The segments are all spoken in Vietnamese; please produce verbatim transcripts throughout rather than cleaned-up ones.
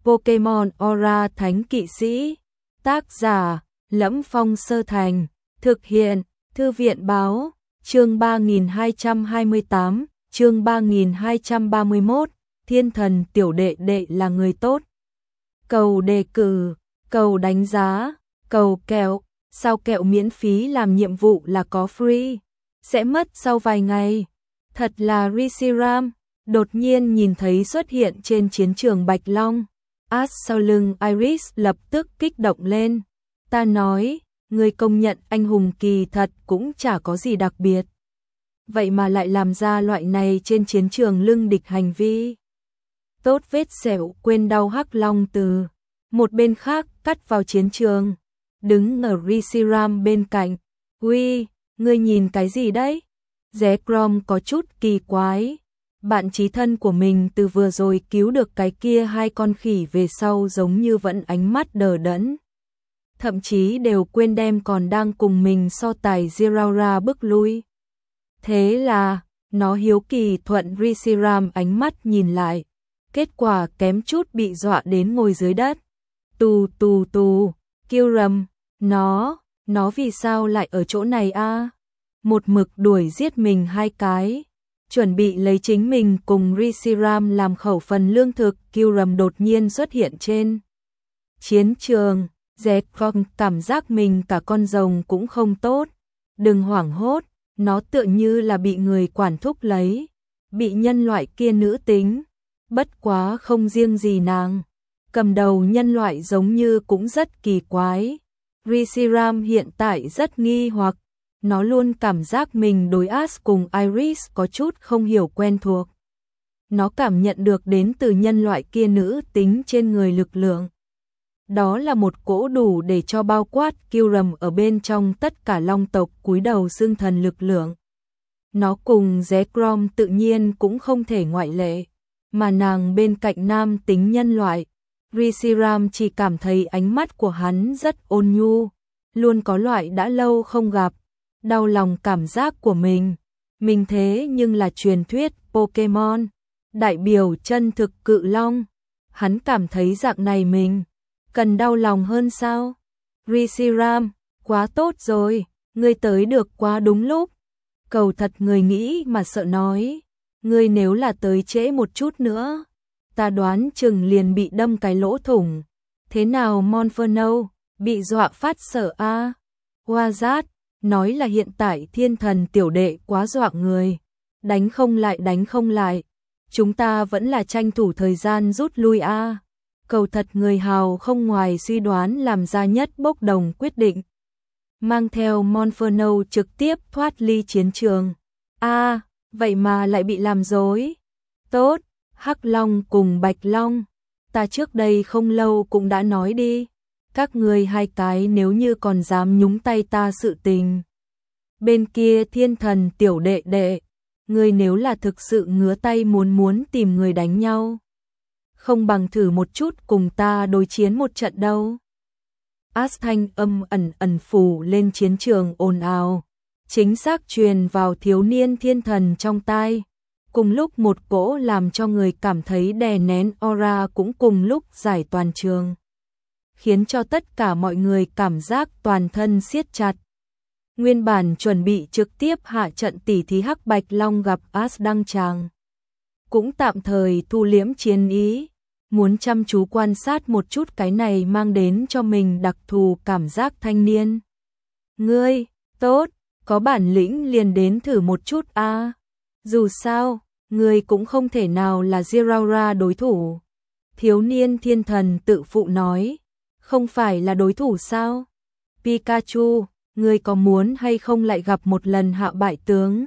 Pokemon Aura Thánh Kỵ Sĩ. Tác giả: Lẫm Phong Sơ Thành. Thực hiện: Thư viện báo. Chương ba nghìn hai trăm hai mươi tám, chương ba nghìn hai trăm ba mươi mốt, Thiên Thần tiểu đệ đệ là người tốt. Cầu đề cử, cầu đánh giá, cầu kẹo, sao kẹo miễn phí làm nhiệm vụ là có free, sẽ mất sau vài ngày. Thật là Reshiram, đột nhiên nhìn thấy xuất hiện trên chiến trường Bạch Long. Ash sau lưng Iris lập tức kích động lên. Ta nói, người công nhận anh hùng kỳ thật cũng chả có gì đặc biệt. Vậy mà lại làm ra loại này trên chiến trường lưng địch hành vi. Tốt vết sẹo quên đau Hắc Long từ một bên khác cắt vào chiến trường. Đứng ở Reshiram bên cạnh. Uy, ngươi nhìn cái gì đấy? Zekrom có chút kỳ quái. Bạn chí thân của mình từ vừa rồi cứu được cái kia hai con khỉ về sau giống như vẫn ánh mắt đờ đẫn. Thậm chí đều quên đem còn đang cùng mình so tài Zeraora bước lui. Thế là, nó hiếu kỳ thuận Reshiram ánh mắt nhìn lại. Kết quả kém chút bị dọa đến ngồi dưới đất. Tù tù tù, Kyurem, nó, nó vì sao lại ở chỗ này a? Một mực đuổi giết mình hai cái. Chuẩn bị lấy chính mình cùng Reshiram làm khẩu phần lương thực, Kyurem đột nhiên xuất hiện trên chiến trường. Zekrom cảm giác mình cả con rồng cũng không tốt. Đừng hoảng hốt, nó tựa như là bị người quản thúc lấy, bị nhân loại kia nữ tính. Bất quá không riêng gì nàng, cầm đầu nhân loại giống như cũng rất kỳ quái. Reshiram hiện tại rất nghi hoặc, nó luôn cảm giác mình đối Ash cùng Iris có chút không hiểu quen thuộc. Nó cảm nhận được đến từ nhân loại kia nữ tính trên người lực lượng. Đó là một cỗ đủ để cho bao quát Kyurem ở bên trong tất cả long tộc cúi đầu xưng thần lực lượng. Nó cùng Zekrom tự nhiên cũng không thể ngoại lệ, mà nàng bên cạnh nam tính nhân loại. Reshiram chỉ cảm thấy ánh mắt của hắn rất ôn nhu, luôn có loại đã lâu không gặp, đau lòng cảm giác của mình. Mình thế nhưng là truyền thuyết Pokemon, đại biểu chân thực cự long. Hắn cảm thấy dạng này mình cần đau lòng hơn sao? Reshiram, quá tốt rồi, ngươi tới được quá đúng lúc. Cầu thật người nghĩ mà sợ nói, ngươi nếu là tới trễ một chút nữa, ta đoán chừng liền bị đâm cái lỗ thủng. Thế nào Monferno, bị dọa phát sợ a? À? Wazat, nói là hiện tại thiên thần tiểu đệ quá dọa người. Đánh không lại đánh không lại. Chúng ta vẫn là tranh thủ thời gian rút lui a. À? Cầu thật người hào không ngoài suy đoán làm ra nhất bốc đồng quyết định. Mang theo Monferno trực tiếp thoát ly chiến trường. A, à, vậy mà lại bị làm dối. Tốt, Hắc Long cùng Bạch Long. Ta trước đây không lâu cũng đã nói đi. Các người hai cái nếu như còn dám nhúng tay ta sự tình. Bên kia thiên thần tiểu đệ đệ. Người nếu là thực sự ngứa tay muốn muốn tìm người đánh nhau. Không bằng thử một chút cùng ta đối chiến một trận đâu. Ash thanh âm ẩn ẩn phủ lên chiến trường ồn ào. Chính xác truyền vào thiếu niên thiên thần trong tai. Cùng lúc một cỗ làm cho người cảm thấy đè nén aura cũng cùng lúc giải toàn trường. Khiến cho tất cả mọi người cảm giác toàn thân siết chặt. Nguyên bản chuẩn bị trực tiếp hạ trận tỉ thí Hắc Bạch Long gặp Ash đăng tràng. Cũng tạm thời thu liễm chiến ý. Muốn chăm chú quan sát một chút cái này mang đến cho mình đặc thù cảm giác thanh niên. Ngươi, tốt, có bản lĩnh liền đến thử một chút a. À. Dù sao, ngươi cũng không thể nào là Zeraora đối thủ. Thiếu niên thiên thần tự phụ nói, không phải là đối thủ sao? Pikachu, ngươi có muốn hay không lại gặp một lần hạ bại tướng?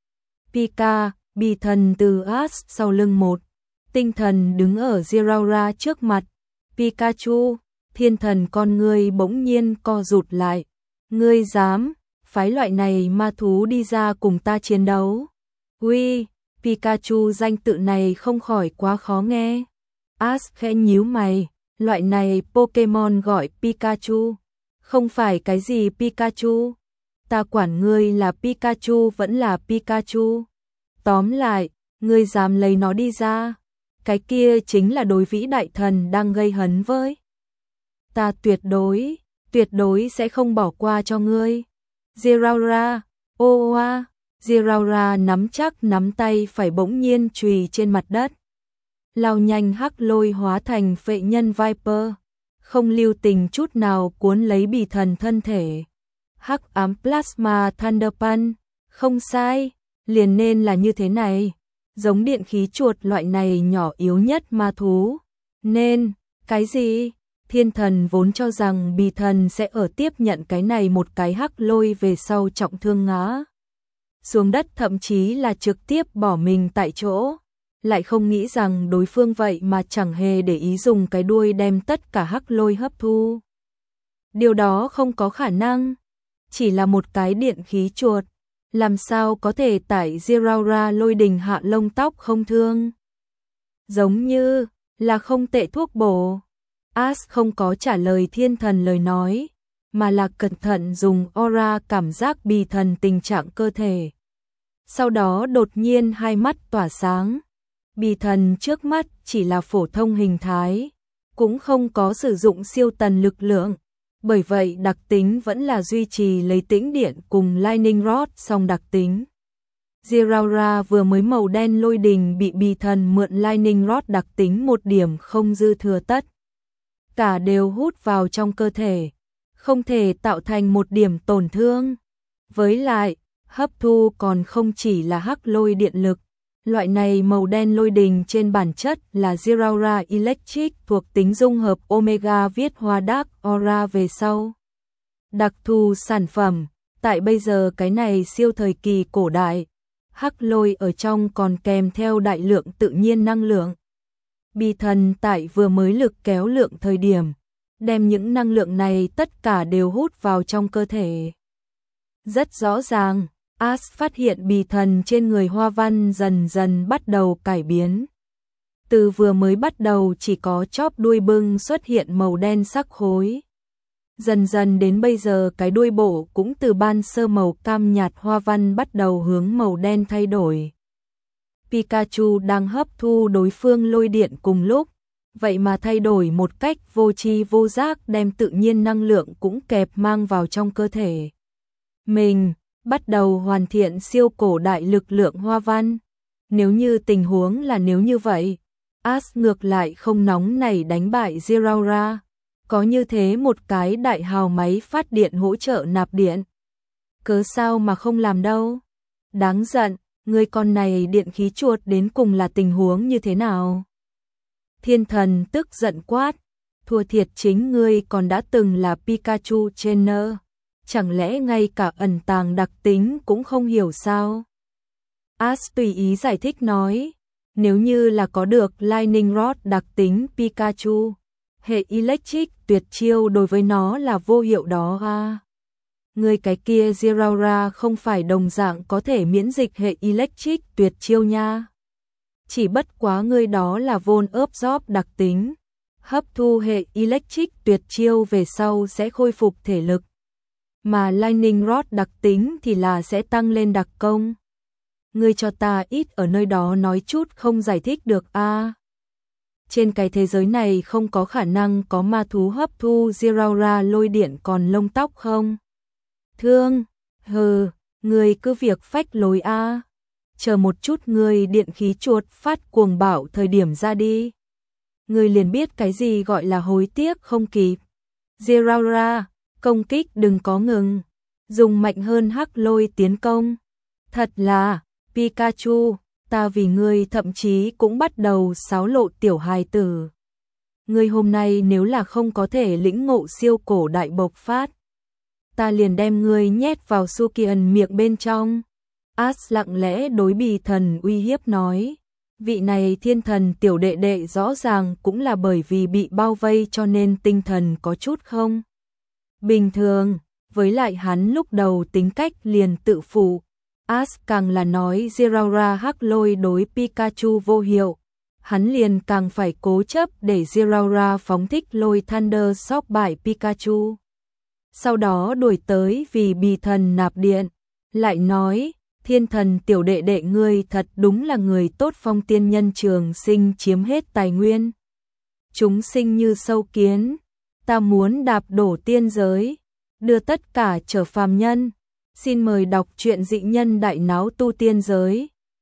Pika, bì thần từ Ash sau lưng một. Tinh thần đứng ở Zeraora trước mặt. Pikachu, thiên thần con ngươi bỗng nhiên co rụt lại. Ngươi dám, phái loại này ma thú đi ra cùng ta chiến đấu. Uy, Pikachu danh tự này không khỏi quá khó nghe. Ash khẽ nhíu mày, loại này Pokemon gọi Pikachu. Không phải cái gì Pikachu. Ta quản ngươi là Pikachu vẫn là Pikachu. Tóm lại, ngươi dám lấy nó đi ra. Cái kia chính là đối vĩ đại thần đang gây hấn với. Ta tuyệt đối, tuyệt đối sẽ không bỏ qua cho ngươi. Zeraora, ô oa, Zeraora nắm chắc nắm tay phải bỗng nhiên chùy trên mặt đất. Lao nhanh hắc lôi hóa thành phệ nhân Viper, không lưu tình chút nào cuốn lấy bì thần thân thể. Hắc ám Plasma Thunder Punch, không sai, liền nên là như thế này. Giống điện khí chuột loại này nhỏ yếu nhất ma thú. Nên, cái gì? Thiên thần vốn cho rằng bì thần sẽ ở tiếp nhận cái này một cái hắc lôi về sau trọng thương ngã xuống đất, thậm chí là trực tiếp bỏ mình tại chỗ. Lại không nghĩ rằng đối phương vậy mà chẳng hề để ý dùng cái đuôi đem tất cả hắc lôi hấp thu. Điều đó không có khả năng. Chỉ là một cái điện khí chuột, làm sao có thể tải Zeraora lôi đình hạ lông tóc không thương. Giống như là không tệ thuốc bổ. Ash không có trả lời thiên thần lời nói, mà là cẩn thận dùng aura cảm giác bì thần tình trạng cơ thể. Sau đó đột nhiên hai mắt tỏa sáng. Bì thần trước mắt chỉ là phổ thông hình thái, cũng không có sử dụng siêu tần lực lượng. Bởi vậy đặc tính vẫn là duy trì lấy tĩnh điện cùng Lightning Rod song đặc tính. Zeraora vừa mới màu đen lôi đình bị bì thần mượn Lightning Rod đặc tính một điểm không dư thừa, tất cả đều hút vào trong cơ thể, không thể tạo thành một điểm tổn thương. Với lại, hấp thu còn không chỉ là hắc lôi điện lực. Loại này màu đen lôi đình trên bản chất là Zeraora Electric thuộc tính dung hợp Omega viết hoa Dark Aura về sau. Đặc thù sản phẩm, tại bây giờ cái này siêu thời kỳ cổ đại, hắc lôi ở trong còn kèm theo đại lượng tự nhiên năng lượng. Bì thần tại vừa mới lực kéo lượng thời điểm, đem những năng lượng này tất cả đều hút vào trong cơ thể. Rất rõ ràng, Ash phát hiện bì thần trên người Hoa Văn dần dần bắt đầu cải biến. Từ vừa mới bắt đầu chỉ có chóp đuôi bưng xuất hiện màu đen sắc khối. Dần dần đến bây giờ cái đuôi bộ cũng từ ban sơ màu cam nhạt hoa văn bắt đầu hướng màu đen thay đổi. Pikachu đang hấp thu đối phương lôi điện cùng lúc, vậy mà thay đổi một cách vô tri vô giác, đem tự nhiên năng lượng cũng kẹp mang vào trong cơ thể. Mình bắt đầu hoàn thiện siêu cổ đại lực lượng hoa văn. Nếu như tình huống là nếu như vậy, Ash ngược lại không nóng nảy đánh bại Zeraora. Có như thế một cái đại hào máy phát điện hỗ trợ nạp điện, cớ sao mà không làm đâu. Đáng giận, người con này điện khí chuột đến cùng là tình huống như thế nào? Thiên thần tức giận quát, thua thiệt chính ngươi còn đã từng là Pikachu trainer, chẳng lẽ ngay cả ẩn tàng đặc tính cũng không hiểu sao? Ash tùy ý giải thích nói, nếu như là có được Lightning Rod đặc tính Pikachu, hệ Electric tuyệt chiêu đối với nó là vô hiệu đó à. Người cái kia Zeraora không phải đồng dạng có thể miễn dịch hệ Electric tuyệt chiêu nha. Chỉ bất quá người đó là Von Absorb đặc tính, hấp thu hệ Electric tuyệt chiêu về sau sẽ khôi phục thể lực. Mà Lightning Rod đặc tính thì là sẽ tăng lên đặc công. Ngươi cho ta ít ở nơi đó nói chút không giải thích được a. À. Trên cái thế giới này không có khả năng có ma thú hấp thu Zeraora lôi điện còn lông tóc không? Thương, hừ, ngươi cứ việc phách lối a. À. Chờ một chút, ngươi điện khí chuột phát cuồng bạo thời điểm ra đi. Ngươi liền biết cái gì gọi là hối tiếc không kịp. Zeraora, công kích đừng có ngừng, dùng mạnh hơn hắc lôi tiến công. Thật là, Pikachu, ta vì ngươi thậm chí cũng bắt đầu xáo lộ tiểu hài tử. Ngươi hôm nay nếu là không có thể lĩnh ngộ siêu cổ đại bộc phát, ta liền đem ngươi nhét vào Sukian miệng bên trong. Ash lặng lẽ đối bì thần uy hiếp nói, vị này thiên thần tiểu đệ đệ rõ ràng cũng là bởi vì bị bao vây cho nên tinh thần có chút không bình thường, với lại hắn lúc đầu tính cách liền tự phụ. Ash càng là nói Zeraora hắc lôi đối Pikachu vô hiệu, hắn liền càng phải cố chấp để Zeraora phóng thích lôi Thunder Shock bại Pikachu. Sau đó đuổi tới vì bì thần nạp điện, lại nói, Thiên thần tiểu đệ đệ ngươi thật đúng là người tốt, Phong tiên nhân trường sinh chiếm hết tài nguyên. Chúng sinh như sâu kiến, ta muốn đạp đổ tiên giới, đưa tất cả trở phàm nhân. Xin mời đọc truyện Dị Nhân Đại Náo Tu Tiên Giới.